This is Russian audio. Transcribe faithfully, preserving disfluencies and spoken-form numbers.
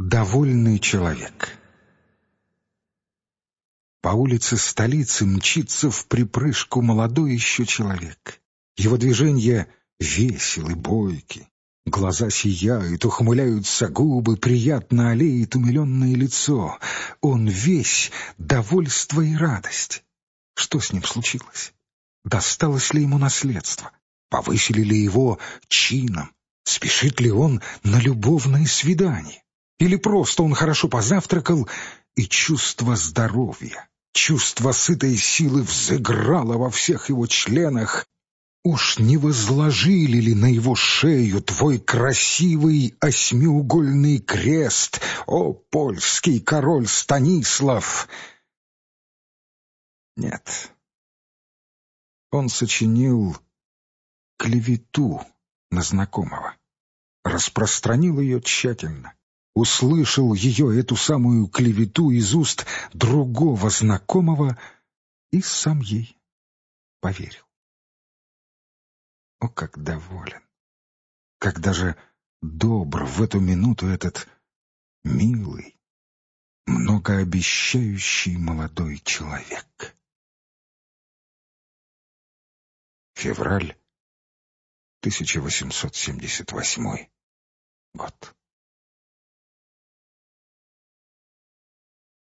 Довольный человек. По улице столицы мчится вприпрыжку молодой еще человек. Его движения веселы, бойки. Глаза сияют, ухмыляются губы, приятно олеет умиленное лицо. Он весь довольство и радость. Что с ним случилось? Досталось ли ему наследство? Повысили ли его чином? Спешит ли он на любовное свидание? Или просто он хорошо позавтракал, и чувство здоровья, чувство сытой силы взыграло во всех его членах? Уж не возложили ли на его шею твой красивый осьмиугольный крест, о польский король Станислав? Нет. Он сочинил клевету на знакомого, распространил ее тщательно. Услышал ее, эту самую клевету, из уст другого знакомого и сам ей поверил. О, как доволен, как даже добр в эту минуту этот милый, многообещающий молодой человек. Февраль тысяча восемьсот семьдесят восьмой год.